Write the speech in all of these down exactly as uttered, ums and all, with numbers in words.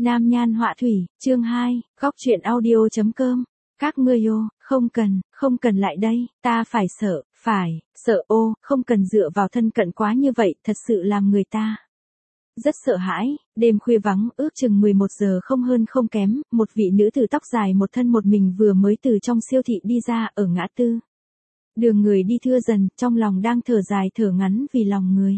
Nam nhan họa thủy, chương hai, góc truyện audio.com. Các ngươi ô, không cần, không cần lại đây, ta phải sợ, phải, sợ ô, không cần dựa vào thân cận quá như vậy, thật sự làm người ta rất sợ hãi. Đêm khuya vắng, ước chừng mười một giờ không hơn không kém, một vị nữ tử tóc dài một thân một mình vừa mới từ trong siêu thị đi ra ở ngã tư. Đường người đi thưa dần, trong lòng đang thở dài thở ngắn vì lòng người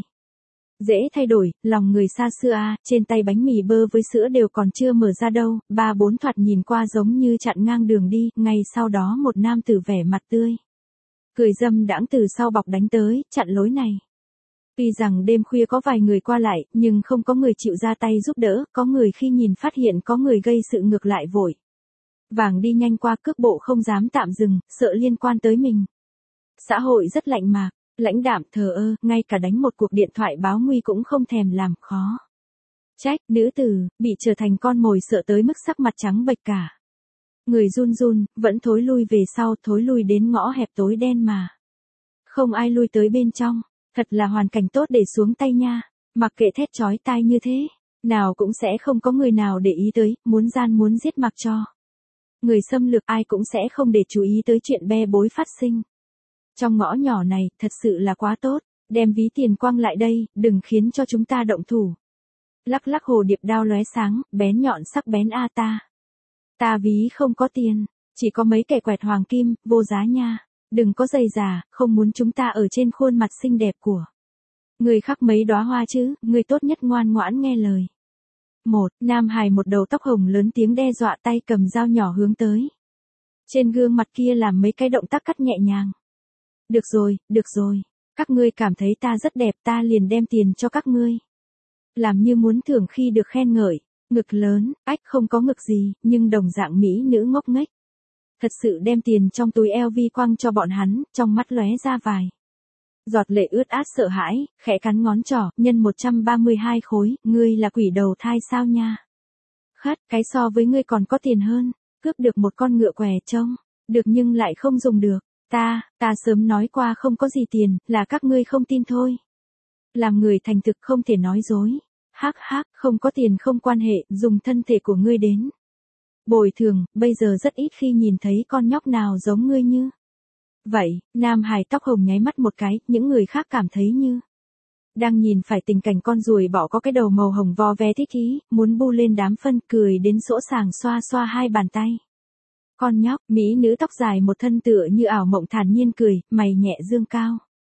dễ thay đổi, lòng người xa xưa a, à, trên tay bánh mì bơ với sữa đều còn chưa mở ra đâu, ba bốn thoạt nhìn qua giống như chặn ngang đường đi, ngay sau đó một nam tử vẻ mặt tươi cười dâm đãng từ sau bọc đánh tới, chặn lối này. Tuy rằng đêm khuya có vài người qua lại, nhưng không có người chịu ra tay giúp đỡ, có người khi nhìn phát hiện có người gây sự ngược lại vội vàng đi nhanh qua, cước bộ không dám tạm dừng, sợ liên quan tới mình. Xã hội rất lạnh mạc, lãnh đạm thờ ơ, ngay cả đánh một cuộc điện thoại báo nguy cũng không thèm làm khó. Trách, nữ tử, bị trở thành con mồi sợ tới mức sắc mặt trắng bệch cả. Người run run, vẫn thối lui về sau, thối lui đến ngõ hẹp tối đen mà không ai lui tới bên trong, thật là hoàn cảnh tốt để xuống tay nha, mặc kệ thét chói tai như thế, nào cũng sẽ không có người nào để ý tới, muốn gian muốn giết mặc cho người xâm lược, ai cũng sẽ không để chú ý tới chuyện bê bối phát sinh. Trong ngõ nhỏ này, thật sự là quá tốt, đem ví tiền quăng lại đây, đừng khiến cho chúng ta động thủ. Lắc lắc hồ điệp đao lóe sáng, bén nhọn sắc bén a ta. Ta ví không có tiền, chỉ có mấy kẻ quẹt hoàng kim, vô giá nha, đừng có dày già, không muốn chúng ta ở trên khuôn mặt xinh đẹp của người khác mấy đóa hoa chứ, người tốt nhất ngoan ngoãn nghe lời. Một, nam hài một đầu tóc hồng lớn tiếng đe dọa, tay cầm dao nhỏ hướng tới. Trên gương mặt kia làm mấy cái động tác cắt nhẹ nhàng. Được rồi, được rồi, các ngươi cảm thấy ta rất đẹp ta liền đem tiền cho các ngươi. Làm như muốn thưởng khi được khen ngợi, ngực lớn, ách không có ngực gì, nhưng đồng dạng mỹ nữ ngốc nghếch. Thật sự đem tiền trong túi eo vi quăng cho bọn hắn, trong mắt lóe ra vài giọt lệ ướt át sợ hãi, khẽ cắn ngón trỏ, nhân một trăm ba mươi hai khối, ngươi là quỷ đầu thai sao nha. Khất, cái so với ngươi còn có tiền hơn, cướp được một con ngựa què trông, được nhưng lại không dùng được. Ta, ta sớm nói qua không có gì tiền, là các ngươi không tin thôi. Làm người thành thực không thể nói dối. Hắc hắc, không có tiền không quan hệ, dùng thân thể của ngươi đến bồi thường, bây giờ rất ít khi nhìn thấy con nhóc nào giống ngươi như vậy. Nam hài tóc hồng nháy mắt một cái, những người khác cảm thấy như đang nhìn phải tình cảnh con ruồi bỏ có cái đầu màu hồng vo ve thích ý, muốn bu lên đám phân, cười đến sỗ sàng xoa xoa hai bàn tay. Con nhóc, mỹ nữ tóc dài một thân tựa như ảo mộng thản nhiên cười, mày nhẹ dương cao.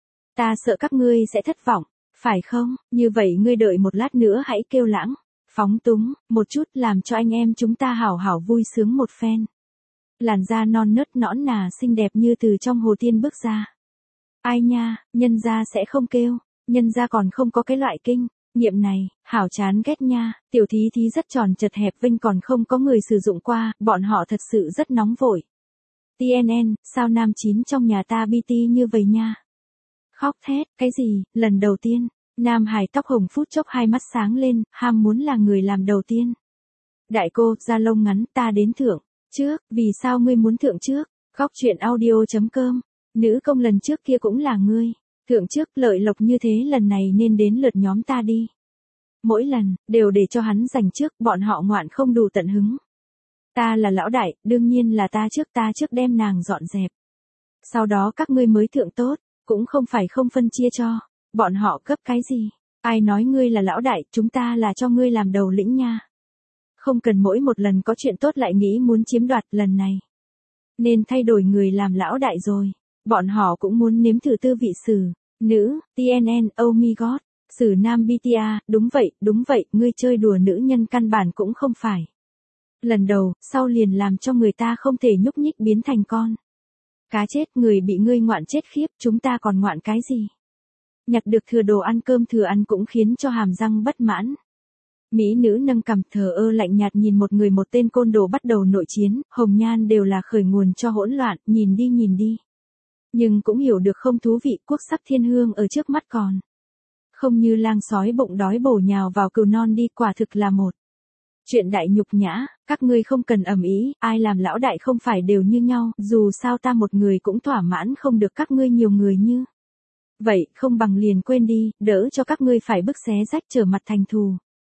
Ta sợ các ngươi sẽ thất vọng, phải không? Như vậy ngươi đợi một lát nữa hãy kêu lãng, phóng túng, một chút làm cho anh em chúng ta hảo hảo vui sướng một phen. Làn da non nớt nõn nà xinh đẹp như từ trong hồ tiên bước ra. Ai nha, nhân gia sẽ không kêu, nhân gia còn không có cái loại kinh nghiệm này, hảo chán ghét nha, tiểu thí thí rất tròn chật hẹp vinh còn không có người sử dụng qua, bọn họ thật sự rất nóng vội. tê en en, sao nam chín trong nhà ta bê tê như vậy nha. Khóc thét, cái gì, lần đầu tiên, nam hài tóc hồng phút chốc hai mắt sáng lên, ham muốn là người làm đầu tiên. Đại cô, da lông ngắn, ta đến thưởng trước, vì sao ngươi muốn thưởng trước, góc truyện audio.com, nữ công lần trước kia cũng là ngươi. Thượng trước lợi lộc như thế lần này nên đến lượt nhóm ta đi. Mỗi lần, đều để cho hắn giành trước, bọn họ ngoạn không đủ tận hứng. Ta là lão đại, đương nhiên là ta trước ta trước đem nàng dọn dẹp. Sau đó các ngươi mới thượng tốt, cũng không phải không phân chia cho. Bọn họ cấp cái gì? Ai nói ngươi là lão đại, chúng ta là cho ngươi làm đầu lĩnh nha. Không cần mỗi một lần có chuyện tốt lại nghĩ muốn chiếm đoạt, lần này nên thay đổi người làm lão đại rồi. Bọn họ cũng muốn nếm thử tư vị sử nữ, tê en en, oh my god, sử nam bê tê a, đúng vậy, đúng vậy, ngươi chơi đùa nữ nhân căn bản cũng không phải lần đầu, sau liền làm cho người ta không thể nhúc nhích biến thành con cá chết, người bị ngươi ngoạn chết khiếp, chúng ta còn ngoạn cái gì? Nhặt được thừa đồ ăn cơm thừa ăn cũng khiến cho hàm răng bất mãn. Mỹ nữ nâng cằm thờ ơ lạnh nhạt nhìn một người một tên côn đồ bắt đầu nội chiến, hồng nhan đều là khởi nguồn cho hỗn loạn, nhìn đi nhìn đi. Nhưng cũng hiểu được không thú vị, quốc sắc thiên hương ở trước mắt còn không như lang sói bụng đói bổ nhào vào cừu non đi, quả thực là một chuyện đại nhục nhã. Các ngươi không cần ầm ĩ, ai làm lão đại không phải đều như nhau, dù sao ta một người cũng thỏa mãn không được các ngươi nhiều người như vậy, không bằng liền quên đi, đỡ cho các ngươi phải bức xé rách trở mặt thành thù.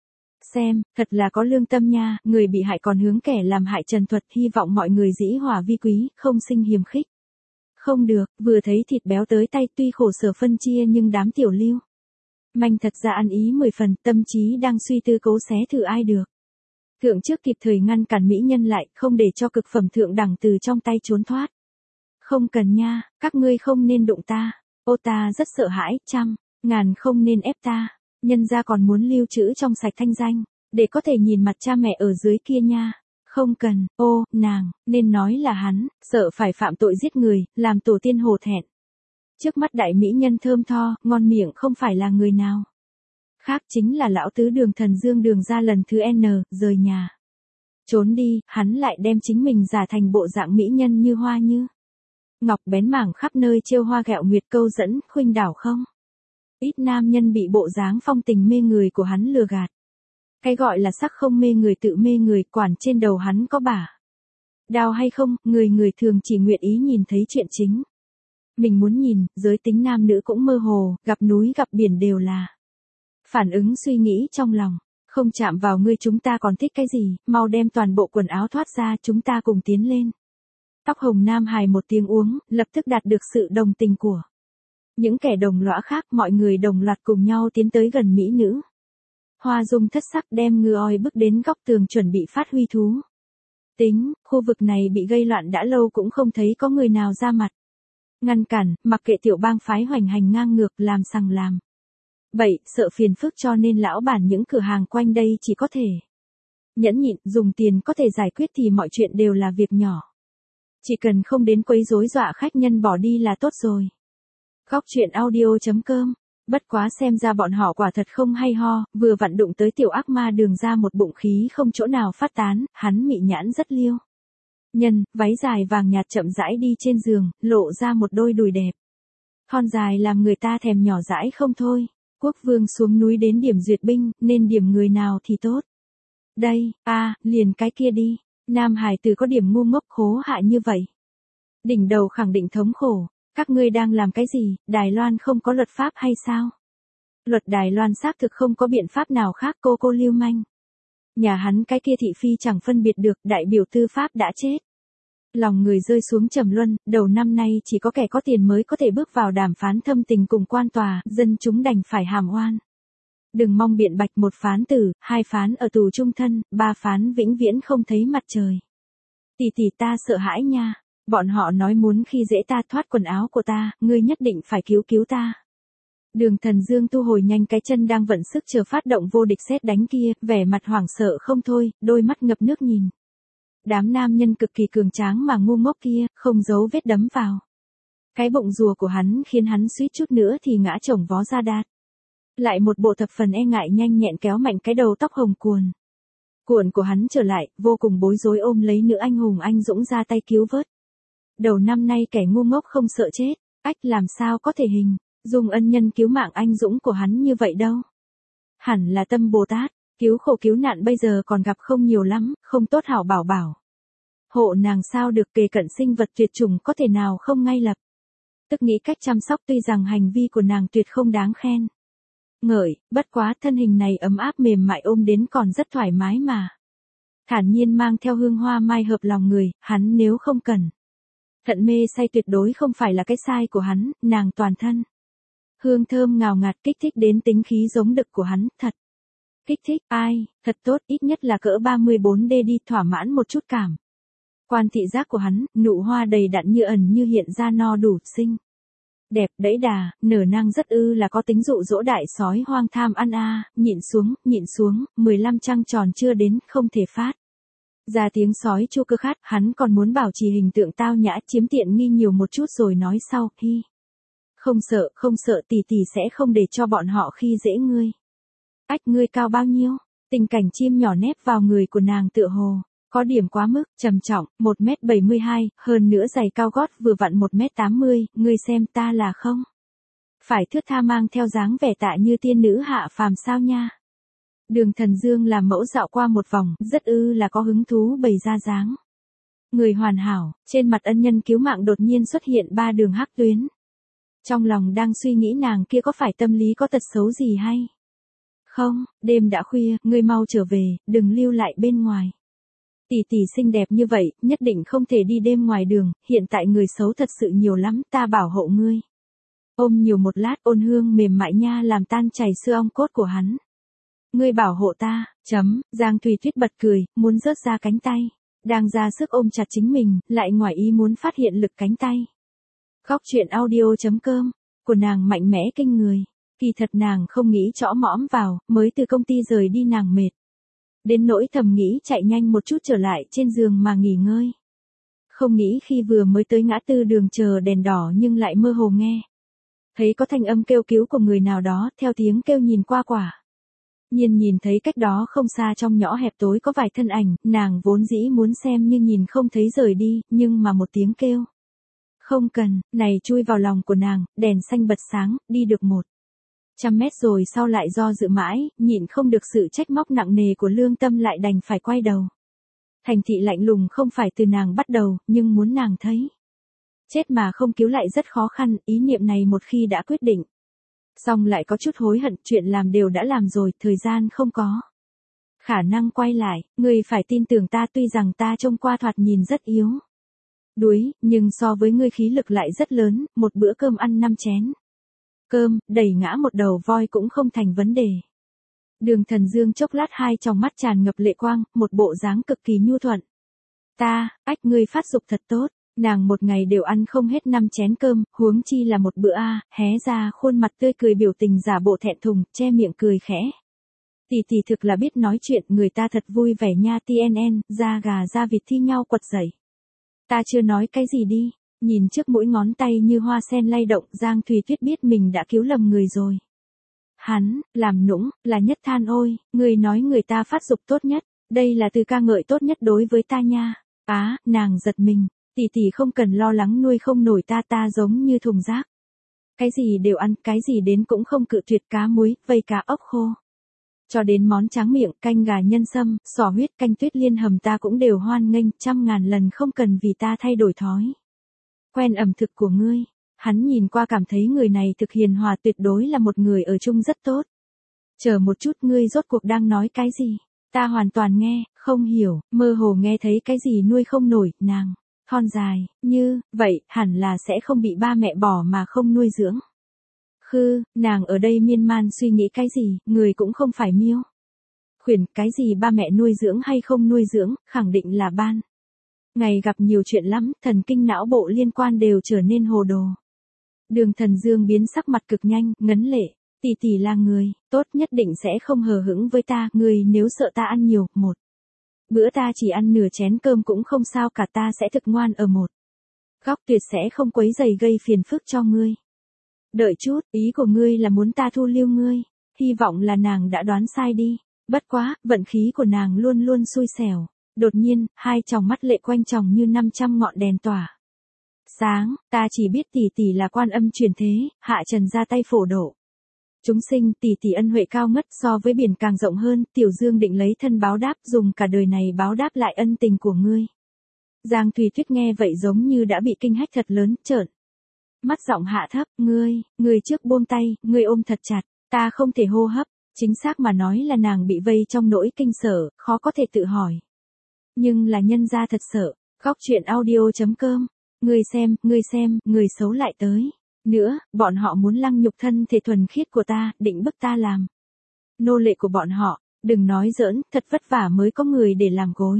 Xem, thật là có lương tâm nha, người bị hại còn hướng kẻ làm hại trần thuật, hy vọng mọi người dĩ hòa vi quý, không sinh hiềm khích. Không được, vừa thấy thịt béo tới tay tuy khổ sở phân chia nhưng đám tiểu lưu manh thật ra ăn ý mười phần, tâm trí đang suy tư cố xé thử ai được. Thượng trước kịp thời ngăn cản mỹ nhân lại, không để cho cực phẩm thượng đẳng từ trong tay trốn thoát. Không cần nha, các ngươi không nên đụng ta, ô ta rất sợ hãi, trăm, ngàn không nên ép ta, nhân ra còn muốn lưu trữ trong sạch thanh danh, để có thể nhìn mặt cha mẹ ở dưới kia nha. Không cần, ô, nàng, nên nói là hắn, sợ phải phạm tội giết người, làm tổ tiên hổ thẹn. Trước mắt đại mỹ nhân thơm tho, ngon miệng không phải là người nào khác chính là lão tứ Đường Thần Dương Đường ra lần thứ N, rời nhà. Trốn đi, hắn lại đem chính mình giả thành bộ dạng mỹ nhân như hoa như ngọc bén mảng khắp nơi trêu hoa ghẹo nguyệt câu dẫn, khuynh đảo không. Ít nam nhân bị bộ dáng phong tình mê người của hắn lừa gạt. Cái gọi là sắc không mê người tự mê người, quản trên đầu hắn có bả đao hay không, người người thường chỉ nguyện ý nhìn thấy chuyện chính mình muốn nhìn, giới tính nam nữ cũng mơ hồ, gặp núi gặp biển đều là phản ứng suy nghĩ trong lòng. Không chạm vào ngươi chúng ta còn thích cái gì, mau đem toàn bộ quần áo thoát ra, chúng ta cùng tiến lên. Tóc hồng nam hài một tiếng uống, lập tức đạt được sự đồng tình của những kẻ đồng lõa khác, mọi người đồng loạt cùng nhau tiến tới gần mỹ nữ. Hoa dung thất sắc đem ngư oi bước đến góc tường chuẩn bị phát huy thú tính, khu vực này bị gây loạn đã lâu cũng không thấy có người nào ra mặt ngăn cản, mặc kệ tiểu bang phái hoành hành ngang ngược làm sằng làm bậy, sợ phiền phức cho nên lão bản những cửa hàng quanh đây chỉ có thể nhẫn nhịn, dùng tiền có thể giải quyết thì mọi chuyện đều là việc nhỏ. Chỉ cần không đến quấy rối dọa khách nhân bỏ đi là tốt rồi. Góc chuyện audio.com. Bất quá xem ra bọn họ quả thật không hay ho, vừa vặn đụng tới tiểu ác ma Đường ra một bụng khí không chỗ nào phát tán, hắn mị nhãn rất liêu. Nhân, váy dài vàng nhạt chậm rãi đi trên giường, lộ ra một đôi đùi đẹp. Thon dài làm người ta thèm nhỏ dãi không thôi. Quốc vương xuống núi đến điểm duyệt binh, nên điểm người nào thì tốt. Đây, a à, liền cái kia đi. Nam hải tử có điểm ngu ngốc khố hạ như vậy. Đỉnh đầu khẳng định thống khổ. Các ngươi đang làm cái gì, Đài Loan không có luật pháp hay sao? Luật Đài Loan xác thực không có biện pháp nào khác, cô cô lưu manh. Nhà hắn cái kia thị phi chẳng phân biệt được, đại biểu tư pháp đã chết. Lòng người rơi xuống trầm luân, đầu năm nay chỉ có kẻ có tiền mới có thể bước vào đàm phán thâm tình cùng quan tòa, dân chúng đành phải hàm oan. Đừng mong biện bạch, một phán tử, hai phán ở tù trung thân, ba phán vĩnh viễn không thấy mặt trời. Tỷ tỷ ta sợ hãi nha, bọn họ nói muốn khi dễ ta, thoát quần áo của ta, ngươi nhất định phải cứu cứu ta. Đường Thần Dương thu hồi nhanh cái chân đang vận sức chờ phát động vô địch sét đánh kia, vẻ mặt hoảng sợ không thôi, đôi mắt ngập nước nhìn. Đám nam nhân cực kỳ cường tráng mà ngu ngốc kia, không giấu vết đấm vào. Cái bụng rùa của hắn khiến hắn suýt chút nữa thì ngã chồng vó ra đát. Lại một bộ thập phần e ngại nhanh nhẹn kéo mạnh cái đầu tóc hồng cuồn. Cuộn của hắn trở lại, vô cùng bối rối ôm lấy nữ anh hùng anh dũng ra tay cứu vớt. Đầu năm nay kẻ ngu ngốc không sợ chết, ách làm sao có thể hình, dùng ân nhân cứu mạng anh dũng của hắn như vậy đâu. Hẳn là tâm Bồ Tát. Cứu khổ cứu nạn bây giờ còn gặp không nhiều lắm, không tốt hảo bảo bảo. Hộ nàng sao được, kề cận sinh vật tuyệt chủng có thể nào không ngay lập tức nghĩ cách chăm sóc, tuy rằng hành vi của nàng tuyệt không đáng khen ngợi, bất quá thân hình này ấm áp mềm mại ôm đến còn rất thoải mái mà. Thản nhiên mang theo hương hoa mai hợp lòng người, hắn nếu không cần thận mê say tuyệt đối không phải là cái sai của hắn, nàng toàn thân hương thơm ngào ngạt kích thích đến tính khí giống đực của hắn, thật. Kích thích, ai, thật tốt, ít nhất là cỡ ba mươi bốn D đi, thỏa mãn một chút cảm. Quan thị giác của hắn, nụ hoa đầy đặn như ẩn như hiện ra no đủ, xinh. Đẹp, đẫy đà, nở nang rất ư là có tính dụ dỗ đại sói hoang tham ăn a, à, nhịn xuống, nhịn xuống, mười lăm trăng tròn chưa đến, không thể phát. Ra tiếng sói chu cơ khát, hắn còn muốn bảo trì hình tượng tao nhã, chiếm tiện nghi nhiều một chút rồi nói sau, hi. Không sợ, không sợ, tỷ tỷ sẽ không để cho bọn họ khi dễ ngươi. Ách, ngươi cao bao nhiêu? Tình cảnh chim nhỏ nép vào người của nàng tựa hồ có điểm quá mức, trầm trọng, một mét bảy mươi hai, hơn nữa giày cao gót vừa vặn một mét tám mươi, ngươi xem ta là không phải thướt tha mang theo dáng vẻ tạ như tiên nữ hạ phàm sao nha. Đường Thần Dương làm mẫu dạo qua một vòng, rất ư là có hứng thú bày ra dáng người hoàn hảo, trên mặt ân nhân cứu mạng đột nhiên xuất hiện ba đường hắc tuyến. Trong lòng đang suy nghĩ nàng kia có phải tâm lý có tật xấu gì hay Không, đêm đã khuya, ngươi mau trở về, đừng lưu lại bên ngoài. Tỷ tỷ xinh đẹp như vậy, nhất định không thể đi đêm ngoài đường, hiện tại người xấu thật sự nhiều lắm, ta bảo hộ ngươi. Ôm nhiều một lát, Ôn Hương mềm mại nha làm tan chảy xương ong cốt của hắn. Ngươi bảo hộ ta, chấm, Giang Thùy Tuyết bật cười, muốn rớt ra cánh tay. Đang ra sức ôm chặt chính mình, lại ngoài ý muốn phát hiện lực cánh tay. Góc truyện audio.com, của nàng mạnh mẽ kinh người. Kỳ thật nàng không nghĩ trõ mõm vào, mới từ công ty rời đi nàng mệt. Đến nỗi thầm nghĩ chạy nhanh một chút trở lại trên giường mà nghỉ ngơi. Không nghĩ khi vừa mới tới ngã tư đường chờ đèn đỏ nhưng lại mơ hồ nghe. Thấy có thanh âm kêu cứu của người nào đó, theo tiếng kêu nhìn qua quả. Nhiên nhìn thấy cách đó không xa trong ngõ hẹp tối có vài thân ảnh, nàng vốn dĩ muốn xem nhưng nhìn không thấy rời đi, nhưng mà một tiếng kêu. Không cần, này chui vào lòng của nàng, đèn xanh bật sáng, đi được một trăm mét rồi sau lại do dự mãi, nhịn không được sự trách móc nặng nề của lương tâm lại đành phải quay đầu. Thành thị lạnh lùng không phải từ nàng bắt đầu, nhưng muốn nàng thấy. Chết mà không cứu lại rất khó khăn, ý niệm này một khi đã quyết định. Xong lại có chút hối hận, chuyện làm đều đã làm rồi, thời gian không có khả năng quay lại, ngươi phải tin tưởng ta tuy rằng ta trông qua thoạt nhìn rất yếu đuối, nhưng so với ngươi khí lực lại rất lớn, một bữa cơm ăn năm chén cơm, đẩy ngã một đầu voi cũng không thành vấn đề. Đường Thần Dương chốc lát hai tròng mắt tràn ngập lệ quang, một bộ dáng cực kỳ nhu thuận. Ta, ách ngươi phát dục thật tốt, nàng một ngày đều ăn không hết năm chén cơm, huống chi là một bữa a, hé ra khuôn mặt tươi cười biểu tình giả bộ thẹn thùng, che miệng cười khẽ. Tỷ tỷ thực là biết nói chuyện, người ta thật vui vẻ nha tê en en, da gà da vịt thi nhau quật dậy. Ta chưa nói cái gì đi, nhìn trước mũi ngón tay như hoa sen lay động, Giang Thùy Tuyết biết mình đã cứu lầm người rồi. Hắn, làm nũng, là nhất than ôi, người nói người ta phát dục tốt nhất, đây là từ ca ngợi tốt nhất đối với ta nha. Á, nàng giật mình, tỷ tỷ không cần lo lắng nuôi không nổi ta ta giống như thùng rác. Cái gì đều ăn, cái gì đến cũng không cự tuyệt, cá muối, vây cá ốc khô. Cho đến món tráng miệng, canh gà nhân sâm, sò huyết, canh tuyết liên hầm ta cũng đều hoan nghênh, trăm ngàn lần không cần vì ta thay đổi thói quen ẩm thực của ngươi. Hắn nhìn qua cảm thấy người này thực hiền hòa, tuyệt đối là một người ở chung rất tốt. Chờ một chút, ngươi rốt cuộc đang nói cái gì? Ta hoàn toàn nghe, không hiểu, mơ hồ nghe thấy cái gì nuôi không nổi, nàng, thon dài, như, vậy, hẳn là sẽ không bị ba mẹ bỏ mà không nuôi dưỡng. Khư, nàng ở đây miên man suy nghĩ cái gì, người cũng không phải miêu khuyển, cái gì ba mẹ nuôi dưỡng hay không nuôi dưỡng, khẳng định là ban ngày gặp nhiều chuyện lắm, thần kinh não bộ liên quan đều trở nên hồ đồ. Đường Thần Dương biến sắc mặt cực nhanh, ngấn lệ, tỷ tỷ là người tốt, nhất định sẽ không hờ hững với ta, người nếu sợ ta ăn nhiều, một bữa ta chỉ ăn nửa chén cơm cũng không sao cả, ta sẽ thực ngoan ở một góc, tuyệt sẽ không quấy rầy gây phiền phức cho ngươi. Đợi chút, ý của ngươi là muốn ta thu lưu ngươi, hy vọng là nàng đã đoán sai đi, bất quá, vận khí của nàng luôn luôn xui xẻo. Đột nhiên, hai tròng mắt lệ quanh tròng như năm trăm ngọn đèn tỏa sáng, ta chỉ biết tỷ tỷ là quan âm truyền thế, hạ trần ra tay phổ độ chúng sinh, tỷ tỷ ân huệ cao ngất, so với biển càng rộng hơn, Tiểu Dương định lấy thân báo đáp, dùng cả đời này báo đáp lại ân tình của ngươi. Giang Thùy Tuyết nghe vậy giống như đã bị kinh hách thật lớn, trợn mắt giọng hạ thấp, ngươi, ngươi trước buông tay, ngươi ôm thật chặt, ta không thể hô hấp, chính xác mà nói là nàng bị vây trong nỗi kinh sở, khó có thể tự hỏi. Nhưng là nhân gia thật sợ. Góc truyện audio.com, ngươi xem, ngươi xem, người xấu lại tới. Nữa, bọn họ muốn lăng nhục thân thể thuần khiết của ta, định bức ta làm nô lệ của bọn họ, đừng nói giỡn, thật vất vả mới có người để làm gối.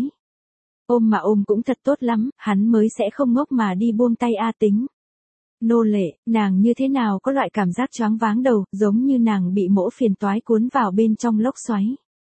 Ôm mà ôm cũng thật tốt lắm, hắn mới sẽ không ngốc mà đi buông tay a tính. Nô lệ, nàng như thế nào có loại cảm giác choáng váng đầu, giống như nàng bị mỗ phiền toái cuốn vào bên trong lốc xoáy.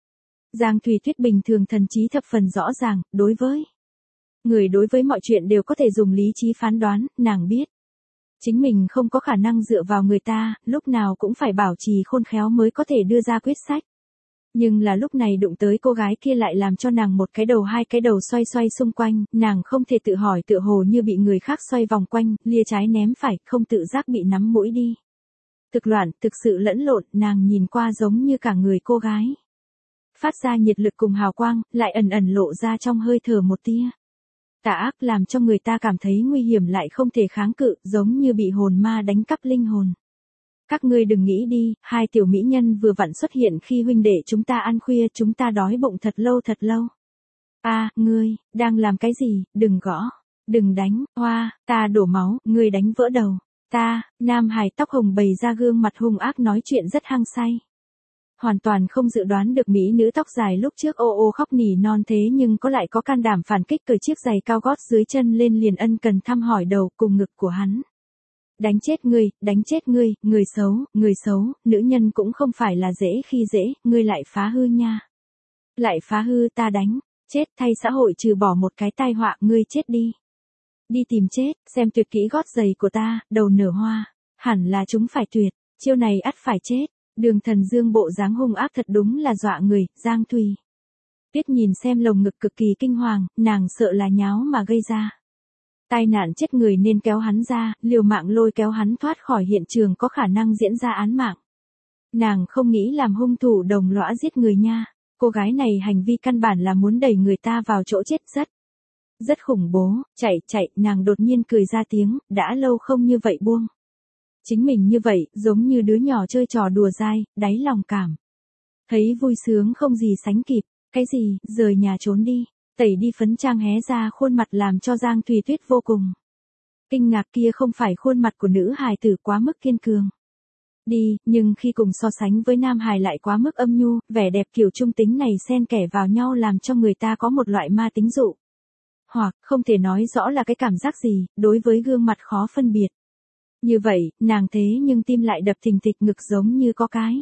Giang Thùy Tuyết bình thường thần trí thập phần rõ ràng, đối với người đối với mọi chuyện đều có thể dùng lý trí phán đoán, nàng biết chính mình không có khả năng dựa vào người ta, lúc nào cũng phải bảo trì khôn khéo mới có thể đưa ra quyết sách. Nhưng là lúc này đụng tới cô gái kia lại làm cho nàng một cái đầu hai cái đầu xoay xoay xung quanh, nàng không thể tự hỏi, tựa hồ như bị người khác xoay vòng quanh, lia trái ném phải, không tự giác bị nắm mũi đi. Thực loạn, thực sự lẫn lộn, nàng nhìn qua giống như cả người cô gái. Phát ra nhiệt lực cùng hào quang, lại ẩn ẩn lộ ra trong hơi thở một tia tà ác, làm cho người ta cảm thấy nguy hiểm lại không thể kháng cự, giống như bị hồn ma đánh cắp linh hồn. Các ngươi đừng nghĩ đi, hai tiểu mỹ nhân vừa vặn xuất hiện khi huynh đệ chúng ta ăn khuya, chúng ta đói bụng thật lâu thật lâu. A, à, ngươi, đang làm cái gì, đừng gõ, đừng đánh, hoa, ta đổ máu, ngươi đánh vỡ đầu. Ta, Nam Hải tóc hồng bày ra gương mặt hung ác nói chuyện rất hăng say. Hoàn toàn không dự đoán được mỹ nữ tóc dài lúc trước ô ô khóc nỉ non thế nhưng có lại có can đảm phản kích, cởi chiếc giày cao gót dưới chân lên liền ân cần thăm hỏi đầu cùng ngực của hắn. Đánh chết ngươi, đánh chết ngươi, người xấu, người xấu, nữ nhân cũng không phải là dễ khi dễ, ngươi lại phá hư nha. Lại phá hư, ta đánh, chết, thay xã hội trừ bỏ một cái tai họa, ngươi chết đi. Đi tìm chết, xem tuyệt kỹ gót giày của ta, đầu nở hoa, hẳn là chúng phải tuyệt, chiêu này ắt phải chết. Đường Thần Dương bộ dáng hung ác thật đúng là dọa người. Giang Thùy Tuyết nhìn xem lồng ngực cực kỳ kinh hoàng, nàng sợ là nháo mà gây ra tai nạn chết người nên kéo hắn ra, liều mạng lôi kéo hắn thoát khỏi hiện trường có khả năng diễn ra án mạng. Nàng không nghĩ làm hung thủ đồng lõa giết người nha. Cô gái này hành vi căn bản là muốn đẩy người ta vào chỗ chết, rất rất khủng bố. Chạy chạy, nàng đột nhiên cười ra tiếng, đã lâu không như vậy buông chính mình như vậy, giống như đứa nhỏ chơi trò đùa dai, đáy lòng cảm thấy vui sướng không gì sánh kịp. Cái gì, rời nhà trốn đi, tẩy đi phấn trang hé ra khuôn mặt làm cho Giang Thùy Tuyết vô cùng kinh ngạc, kia không phải khuôn mặt của nữ hài tử quá mức kiên cường đi, nhưng khi cùng so sánh với nam hài lại quá mức âm nhu, vẻ đẹp kiểu trung tính này xen kẽ vào nhau làm cho người ta có một loại ma tính dụ. Hoặc, không thể nói rõ là cái cảm giác gì, đối với gương mặt khó phân biệt. Như vậy, nàng thế nhưng tim lại đập thình thịch, ngực giống như có cái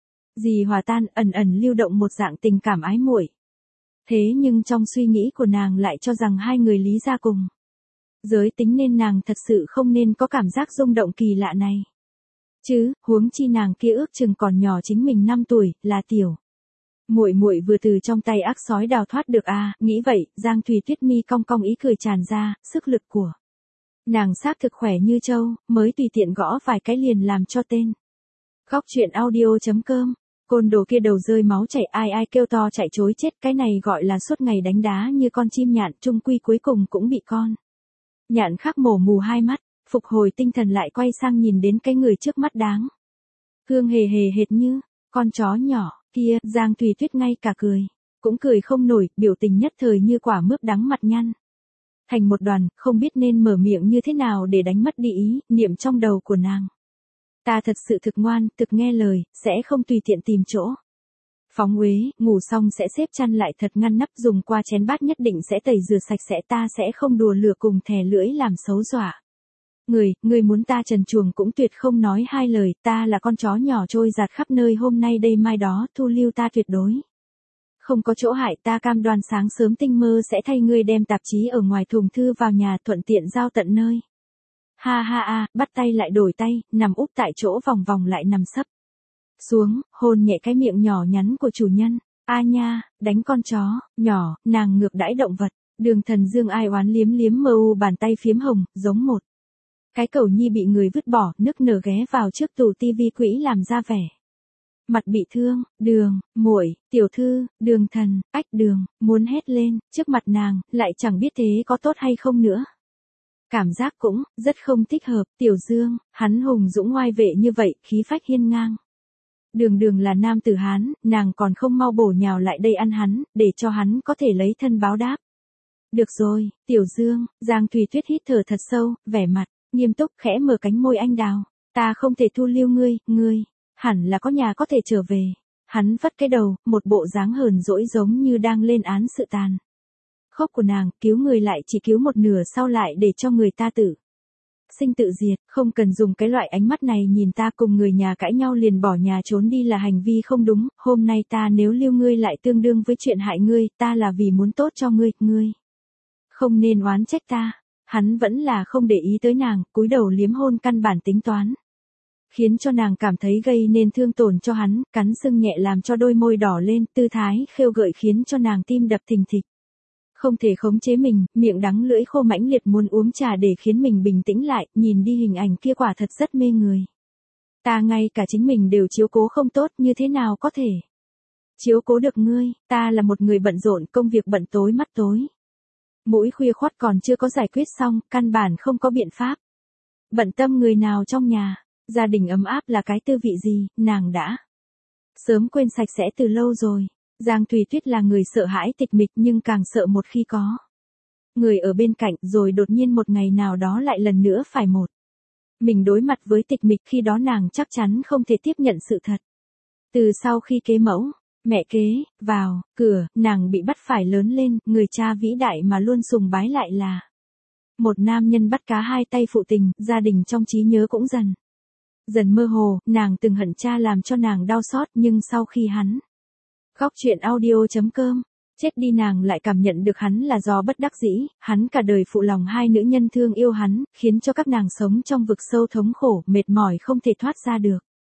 gì hòa tan, ẩn ẩn lưu động một dạng tình cảm ái muội. Thế nhưng trong suy nghĩ của nàng lại cho rằng hai người lý ra cùng giới tính nên nàng thật sự không nên có cảm giác rung động kỳ lạ này. Chứ, huống chi nàng kia ước chừng còn nhỏ chính mình năm tuổi, là tiểu muội muội vừa từ trong tay ác sói đào thoát được à, nghĩ vậy, Giang Thùy Tuyết mi cong cong ý cười tràn ra, sức lực của nàng xác thực khỏe như trâu, mới tùy tiện gõ vài cái liền làm cho tên. Góc truyện audio chấm com, côn đồ kia đầu rơi máu chảy, ai ai kêu to chạy chối chết, cái này gọi là suốt ngày đánh đá như con chim nhạn, chung quy cuối cùng cũng bị con nhạn khác mổ mù hai mắt, phục hồi tinh thần lại quay sang nhìn đến cái người trước mắt đáng thương hề hề hệt như con chó nhỏ kia. Giang Thùy Tuyết ngay cả cười cũng cười không nổi, biểu tình nhất thời như quả mướp đắng, mặt nhăn thành một đoàn, không biết nên mở miệng như thế nào để đánh mất đi ý niệm trong đầu của nàng. Ta thật sự thực ngoan, thực nghe lời, sẽ không tùy tiện tìm chỗ phóng uế, ngủ xong sẽ xếp chăn lại thật ngăn nắp, dùng qua chén bát nhất định sẽ tẩy rửa sạch sẽ, ta sẽ không đùa lửa cùng thè lưỡi làm xấu dọa người, người muốn ta trần truồng cũng tuyệt không nói hai lời, ta là con chó nhỏ trôi giạt khắp nơi hôm nay đây mai đó, thu lưu ta tuyệt đối không có chỗ hại, ta cam đoan sáng sớm tinh mơ sẽ thay ngươi đem tạp chí ở ngoài thùng thư vào nhà, thuận tiện giao tận nơi. Ha ha a, bắt tay lại đổi tay, nằm úp tại chỗ vòng vòng lại nằm sấp xuống, hôn nhẹ cái miệng nhỏ nhắn của chủ nhân. A nha, đánh con chó nhỏ, nàng ngược đãi động vật. Đường Thần Dương ai oán liếm liếm mờ u bàn tay phiếm hồng, giống một cái cẩu nhi bị người vứt bỏ, nức nở ghé vào trước tủ tivi quỹ làm ra vẻ mặt bị thương. Đường, muội, tiểu thư, Đường Thần, ách Đường, muốn hét lên, trước mặt nàng, lại chẳng biết thế có tốt hay không nữa. Cảm giác cũng, rất không thích hợp, Tiểu Dương, hắn hùng dũng ngoai vệ như vậy, khí phách hiên ngang. Đường Đường là nam tử Hán, nàng còn không mau bổ nhào lại đây ăn hắn, để cho hắn có thể lấy thân báo đáp. Được rồi, Tiểu Dương, Giang Thùy Tuyết hít thở thật sâu, vẻ mặt nghiêm túc, khẽ mở cánh môi anh đào. Ta không thể thu lưu ngươi, ngươi hẳn là có nhà có thể trở về. Hắn vất cái đầu, một bộ dáng hờn dỗi giống như đang lên án sự tàn khốc của nàng, cứu người lại chỉ cứu một nửa sau lại để cho người ta tự sinh tự diệt, không cần dùng cái loại ánh mắt này nhìn ta, cùng người nhà cãi nhau liền bỏ nhà trốn đi là hành vi không đúng, hôm nay ta nếu lưu ngươi lại tương đương với chuyện hại ngươi, ta là vì muốn tốt cho ngươi, ngươi không nên oán trách ta. Hắn vẫn là không để ý tới nàng, cúi đầu liếm hôn căn bản tính toán khiến cho nàng cảm thấy gây nên thương tổn cho hắn, cắn sưng nhẹ làm cho đôi môi đỏ lên, tư thái khêu gợi khiến cho nàng tim đập thình thịch. Không thể khống chế mình, miệng đắng lưỡi khô mãnh liệt muốn uống trà để khiến mình bình tĩnh lại, nhìn đi hình ảnh kia quả thật rất mê người. Ta ngay cả chính mình đều chiếu cố không tốt, như thế nào có thể chiếu cố được ngươi, ta là một người bận rộn, công việc bận tối mắt tối. Mũi khuya khoắt còn chưa có giải quyết xong, căn bản không có biện pháp bận tâm người nào trong nhà. Gia đình ấm áp là cái tư vị gì, nàng đã sớm quên sạch sẽ từ lâu rồi. Giang Thùy Tuyết là người sợ hãi tịch mịch nhưng càng sợ một khi có người ở bên cạnh, rồi đột nhiên một ngày nào đó lại lần nữa phải một mình đối mặt với tịch mịch, khi đó nàng chắc chắn không thể tiếp nhận sự thật. Từ sau khi kế mẫu, mẹ kế, vào, cửa, nàng bị bắt phải lớn lên, người cha vĩ đại mà luôn sùng bái lại là một nam nhân bắt cá hai tay phụ tình, gia đình trong trí nhớ cũng dần dần mơ hồ, nàng từng hận cha làm cho nàng đau xót, nhưng sau khi hắn Góc truyện audio.com chết đi nàng lại cảm nhận được hắn là do bất đắc dĩ, hắn cả đời phụ lòng hai nữ nhân thương yêu hắn, khiến cho các nàng sống trong vực sâu thống khổ, mệt mỏi không thể thoát ra được.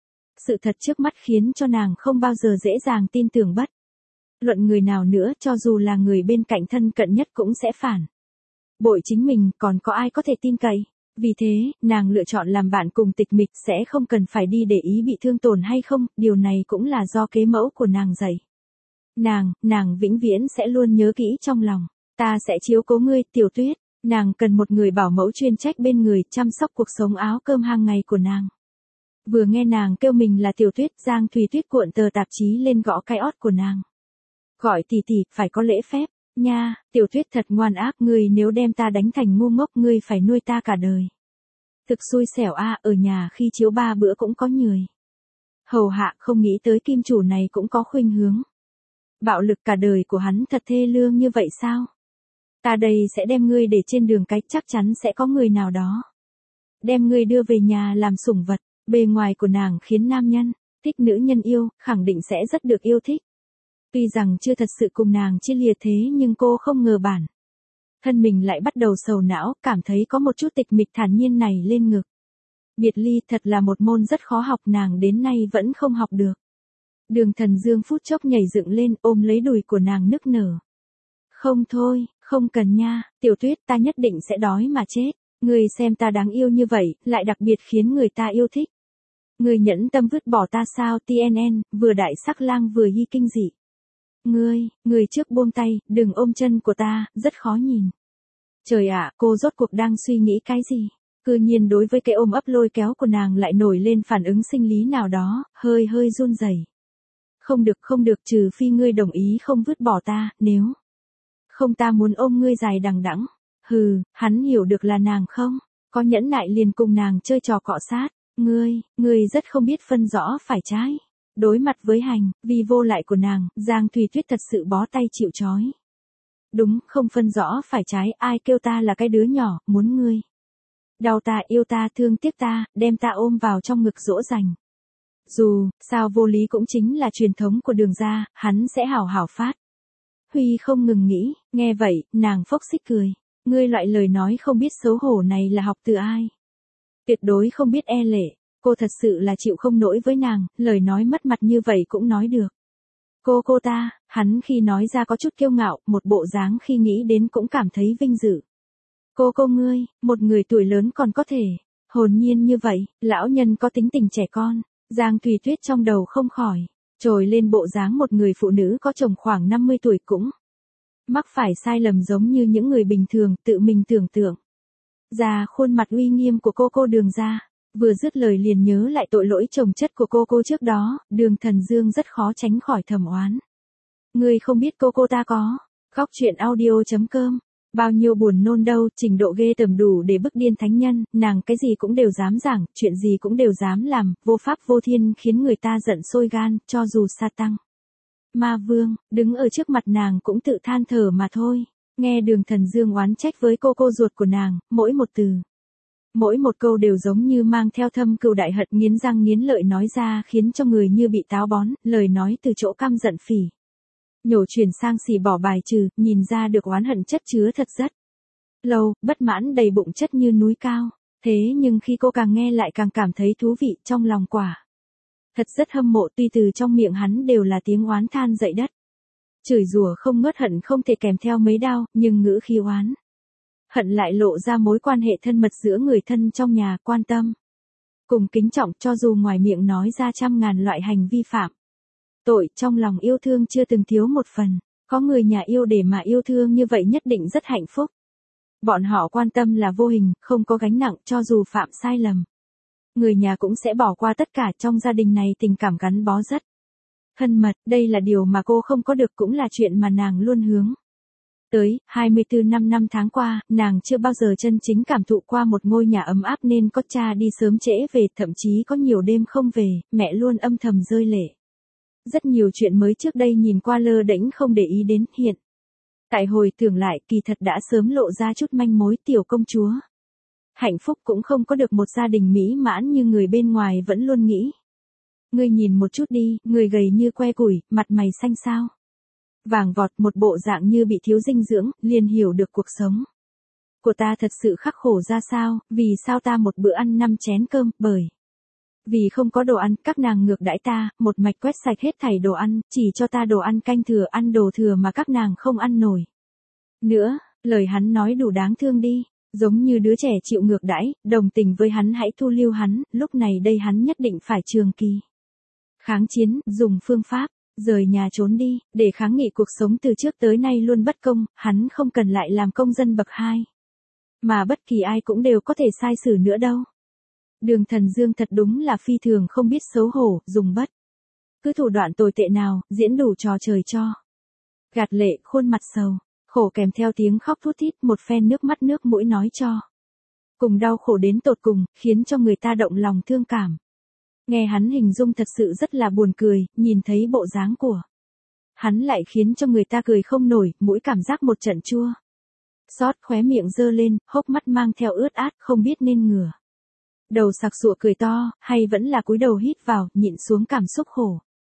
Sự thật trước mắt khiến cho nàng không bao giờ dễ dàng tin tưởng bất luận người nào nữa, cho dù là người bên cạnh thân cận nhất cũng sẽ phản bội chính mình, còn có ai có thể tin cậy. Vì thế, nàng lựa chọn làm bạn cùng tịch mịch, sẽ không cần phải đi để ý bị thương tổn hay không, điều này cũng là do kế mẫu của nàng dạy. Nàng, nàng vĩnh viễn sẽ luôn nhớ kỹ trong lòng. Ta sẽ chiếu cố ngươi, Tiểu Tuyết. Nàng cần một người bảo mẫu chuyên trách bên người, chăm sóc cuộc sống áo cơm hàng ngày của nàng. Vừa nghe nàng kêu mình là Tiểu Tuyết, Giang Thùy Tuyết cuộn tờ tạp chí lên gõ cái ót của nàng. Gọi tỷ tỷ, phải có lễ phép. Nha, Tiểu Tuyết thật ngoan ác, ngươi nếu đem ta đánh thành ngu ngốc, ngươi phải nuôi ta cả đời. Thực xui xẻo a, ở nhà khi chiếu ba bữa cũng có người hầu hạ, không nghĩ tới kim chủ này cũng có khuynh hướng bạo lực, cả đời của hắn thật thê lương như vậy sao? Ta đây sẽ đem ngươi để trên đường cái, chắc chắn sẽ có người nào đó đem ngươi đưa về nhà làm sủng vật. Bề ngoài của nàng khiến nam nhân thích nữ nhân yêu, khẳng định sẽ rất được yêu thích. Tuy rằng chưa thật sự cùng nàng chia lìa thế nhưng cô không ngờ bản thân mình lại bắt đầu sầu não, cảm thấy có một chút tịch mịch thản nhiên này lên ngực. Biệt ly thật là một môn rất khó học, nàng đến nay vẫn không học được. Đường Thần Dương phút chốc nhảy dựng lên, ôm lấy đùi của nàng nức nở. Không thôi, không cần nha, Tiểu Tuyết, ta nhất định sẽ đói mà chết. Ngươi xem ta đáng yêu như vậy, lại đặc biệt khiến người ta yêu thích. Ngươi nhẫn tâm vứt bỏ ta sao? tê en en, vừa đại sắc lang vừa hy kinh dị. Ngươi, ngươi trước buông tay, đừng ôm chân của ta, rất khó nhìn. Trời ạ, cô rốt cuộc đang suy nghĩ cái gì? Cư nhiên đối với cái ôm ấp lôi kéo của nàng lại nổi lên phản ứng sinh lý nào đó, hơi hơi run rẩy. Không được, không được, trừ phi ngươi đồng ý không vứt bỏ ta, nếu không ta muốn ôm ngươi dài đằng đẵng. Hừ, hắn hiểu được là nàng không có nhẫn nại liền cùng nàng chơi trò cọ sát. Ngươi, ngươi rất không biết phân rõ phải trái. Đối mặt với hành vi vô lại của nàng, Giang Thùy Tuyết thật sự bó tay chịu trói. Đúng, không phân rõ phải trái, ai kêu ta là cái đứa nhỏ, muốn ngươi đau ta, yêu ta, thương tiếc ta, đem ta ôm vào trong ngực dỗ dành. Dù sao vô lý cũng chính là truyền thống của Đường gia, hắn sẽ hảo hảo phát huy không ngừng nghĩ. Nghe vậy, nàng phốc xích cười. Ngươi loại lời nói không biết xấu hổ này là học từ ai? Tuyệt đối không biết e lệ. Cô thật sự là chịu không nổi với nàng, lời nói mất mặt như vậy cũng nói được. Cô cô ta, hắn khi nói ra có chút kiêu ngạo, một bộ dáng khi nghĩ đến cũng cảm thấy vinh dự. Cô cô ngươi, một người tuổi lớn còn có thể hồn nhiên như vậy, lão nhân có tính tình trẻ con. Giang Thùy Tuyết trong đầu không khỏi trồi lên bộ dáng một người phụ nữ có chồng khoảng năm mươi tuổi cũng mắc phải sai lầm giống như những người bình thường, tự mình tưởng tượng ra khuôn mặt uy nghiêm của cô cô Đường gia. Vừa dứt lời liền nhớ lại tội lỗi chồng chất của cô cô trước đó, Đường Thần Dương rất khó tránh khỏi thầm oán. Ngươi không biết cô cô ta có Góc truyện audio.com bao nhiêu buồn nôn đâu, trình độ ghê tởm đủ để bức điên thánh nhân, nàng cái gì cũng đều dám giảng, chuyện gì cũng đều dám làm, vô pháp vô thiên, khiến người ta giận sôi gan, cho dù sa tăng ma vương đứng ở trước mặt nàng cũng tự than thở mà thôi. Nghe Đường Thần Dương oán trách với cô cô ruột của nàng, mỗi một từ, mỗi một câu đều giống như mang theo thâm cừu đại hận, nghiến răng nghiến lợi nói ra khiến cho người như bị táo bón, lời nói từ chỗ căm giận phỉ nhổ chuyển sang xì bỏ bài trừ, nhìn ra được oán hận chất chứa thật rất lâu, bất mãn đầy bụng chất như núi cao. Thế nhưng khi cô càng nghe lại càng cảm thấy thú vị, trong lòng quả thật rất hâm mộ, tuy từ trong miệng hắn đều là tiếng oán than dậy đất, chửi rủa không ngớt, hận không thể kèm theo mấy đao, nhưng ngữ khí oán hận lại lộ ra mối quan hệ thân mật giữa người thân trong nhà, quan tâm cùng kính trọng, cho dù ngoài miệng nói ra trăm ngàn loại hành vi phạm tội, trong lòng yêu thương chưa từng thiếu một phần. Có người nhà yêu để mà yêu thương như vậy nhất định rất hạnh phúc. Bọn họ quan tâm là vô hình, không có gánh nặng, cho dù phạm sai lầm Người nhà cũng sẽ bỏ qua tất cả, trong gia đình này tình cảm gắn bó rất thân mật, đây là điều mà cô không có được, cũng là chuyện mà nàng luôn hướng tới. hai mươi tư năm năm tháng qua, nàng chưa bao giờ chân chính cảm thụ qua một ngôi nhà ấm áp nên có cha đi sớm trễ về, thậm chí có nhiều đêm không về, mẹ luôn âm thầm rơi lệ. Rất nhiều chuyện mới trước đây nhìn qua lơ đễnh không để ý đến, hiện tại hồi tưởng lại kỳ thật đã sớm lộ ra chút manh mối. Tiểu công chúa hạnh phúc cũng không có được một gia đình mỹ mãn như người bên ngoài vẫn luôn nghĩ. Ngươi nhìn một chút đi, người gầy như que củi, mặt mày xanh xao vàng vọt, một bộ dạng như bị thiếu dinh dưỡng, liền hiểu được cuộc sống của ta thật sự khắc khổ ra sao. Vì sao ta một bữa ăn năm chén cơm, bởi vì không có đồ ăn, các nàng ngược đãi ta, một mạch quét sạch hết thảy đồ ăn, chỉ cho ta đồ ăn canh thừa, ăn đồ thừa mà các nàng không ăn nổi nữa. Lời hắn nói đủ đáng thương đi, giống như đứa trẻ chịu ngược đãi, đồng tình với hắn, hãy thu lưu hắn, lúc này đây hắn nhất định phải trường kỳ kháng chiến, dùng phương pháp rời nhà trốn đi, để kháng nghị cuộc sống từ trước tới nay luôn bất công. Hắn không cần lại làm công dân bậc hai, mà bất kỳ ai cũng đều có thể sai xử nữa đâu. Đường Thần Dương thật đúng là phi thường không biết xấu hổ, dùng bất cứ thủ đoạn tồi tệ nào, diễn đủ trò trời cho. Gạt lệ, khuôn mặt sầu khổ kèm theo tiếng khóc thút thít, một phen nước mắt nước mũi nói cho cùng đau khổ đến tột cùng, khiến cho người ta động lòng thương cảm. Nghe hắn hình dung thật sự rất là buồn cười, nhìn thấy bộ dáng của hắn lại khiến cho người ta cười không nổi, mũi cảm giác một trận chua xót, khóe miệng giơ lên, hốc mắt mang theo ướt át, không biết nên ngửa đầu sặc sụa cười to, hay vẫn là cúi đầu hít vào, nhịn xuống cảm xúc khổ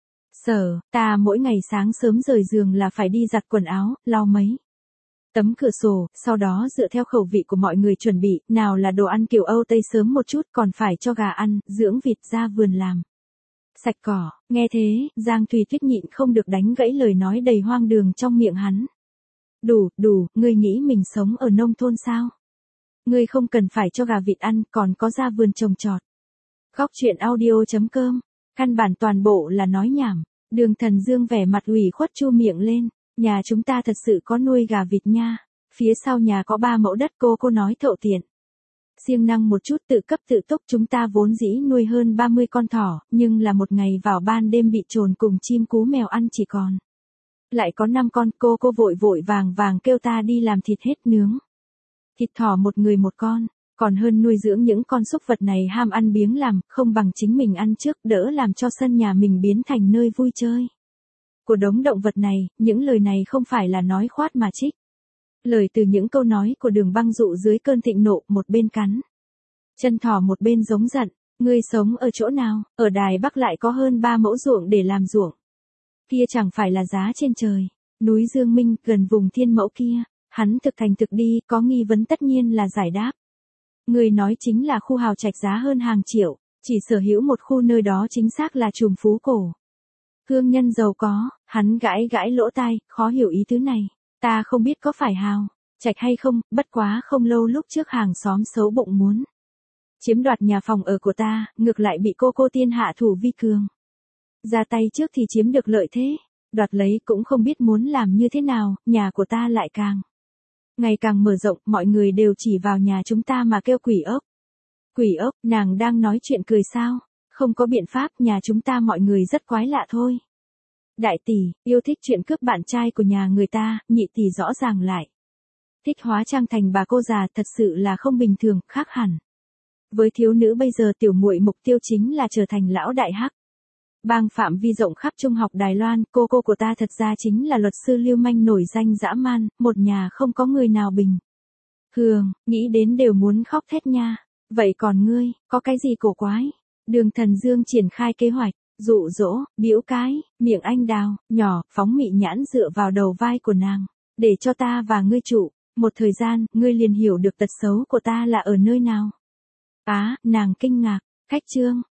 sở. Ta mỗi ngày sáng sớm rời giường là phải đi giặt quần áo, lau mấy tấm cửa sổ, sau đó dựa theo khẩu vị của mọi người chuẩn bị, nào là đồ ăn kiểu Âu Tây sớm một chút, còn phải cho gà ăn, dưỡng vịt, ra vườn làm sạch cỏ. Nghe thế, Giang Thùy Tuyết nhịn không được đánh gãy lời nói đầy hoang đường trong miệng hắn. Đủ, đủ, ngươi nghĩ mình sống ở nông thôn sao? Ngươi không cần phải cho gà vịt ăn, còn có ra vườn trồng trọt. Góc truyện audio chấm com, căn bản toàn bộ là nói nhảm. Đường Thần Dương vẻ mặt ủy khuất chu miệng lên. Nhà chúng ta thật sự có nuôi gà vịt nha. Phía sau nhà có ba mẫu đất, cô cô nói thậu tiện siêng năng một chút, tự cấp tự túc. Chúng ta vốn dĩ nuôi hơn ba mươi con thỏ, nhưng là một ngày vào ban đêm bị trồn cùng chim cú mèo ăn chỉ còn lại có năm con. Cô cô vội vội vàng vàng kêu ta đi làm thịt hết nướng thịt thỏ một người một con, còn hơn nuôi dưỡng những con súc vật này ham ăn biếng làm, không bằng chính mình ăn trước, đỡ làm cho sân nhà mình biến thành nơi vui chơi của đống động vật này. Những lời này không phải là nói khoát mà trích lời từ những câu nói của Đường Băng Dụ dưới cơn thịnh nộ, một bên cắn chân thỏ một bên giống giận. Ngươi sống ở chỗ nào? Ở Đài Bắc lại có hơn ba mẫu ruộng để làm ruộng. Kia chẳng phải là giá trên trời. Núi Dương Minh, gần vùng Thiên Mẫu kia. Hắn thực thành thực đi, có nghi vấn tất nhiên là giải đáp. Ngươi nói chính là khu hào trạch giá hơn hàng triệu, chỉ sở hữu một khu, nơi đó chính xác là trùm phú cổ hương nhân giàu có. Hắn gãi gãi lỗ tai, khó hiểu ý tứ này. Ta không biết có phải hào trạch hay không, bất quá không lâu lúc trước hàng xóm xấu bụng muốn chiếm đoạt nhà phòng ở của ta, ngược lại bị cô cô tiên hạ thủ vi cường ra tay trước thì chiếm được lợi thế, đoạt lấy cũng không biết muốn làm như thế nào, nhà của ta lại càng ngày càng mở rộng, mọi người đều chỉ vào nhà chúng ta mà kêu quỷ ốc. Quỷ ốc, nàng đang nói chuyện cười sao? Không có biện pháp, nhà chúng ta mọi người rất quái lạ thôi. Đại tỷ, yêu thích chuyện cướp bạn trai của nhà người ta, nhị tỷ rõ ràng lại thích hóa trang thành bà cô già, thật sự là không bình thường, khác hẳn với thiếu nữ bây giờ. Tiểu muội mục tiêu chính là trở thành lão đại hắc bang phạm vi rộng khắp trung học Đài Loan. Cô cô của ta thật ra chính là luật sư lưu manh nổi danh dã man, một nhà không có người nào bình thường, nghĩ đến đều muốn khóc thét nha. Vậy còn ngươi, có cái gì cổ quái? Đường Thần Dương triển khai kế hoạch dụ dỗ, biểu cái, miệng anh đào, nhỏ, phóng mị nhãn dựa vào đầu vai của nàng. Để cho ta và ngươi trụ, một thời gian, ngươi liền hiểu được tật xấu của ta là ở nơi nào. Á, à, nàng kinh ngạc, khách trương,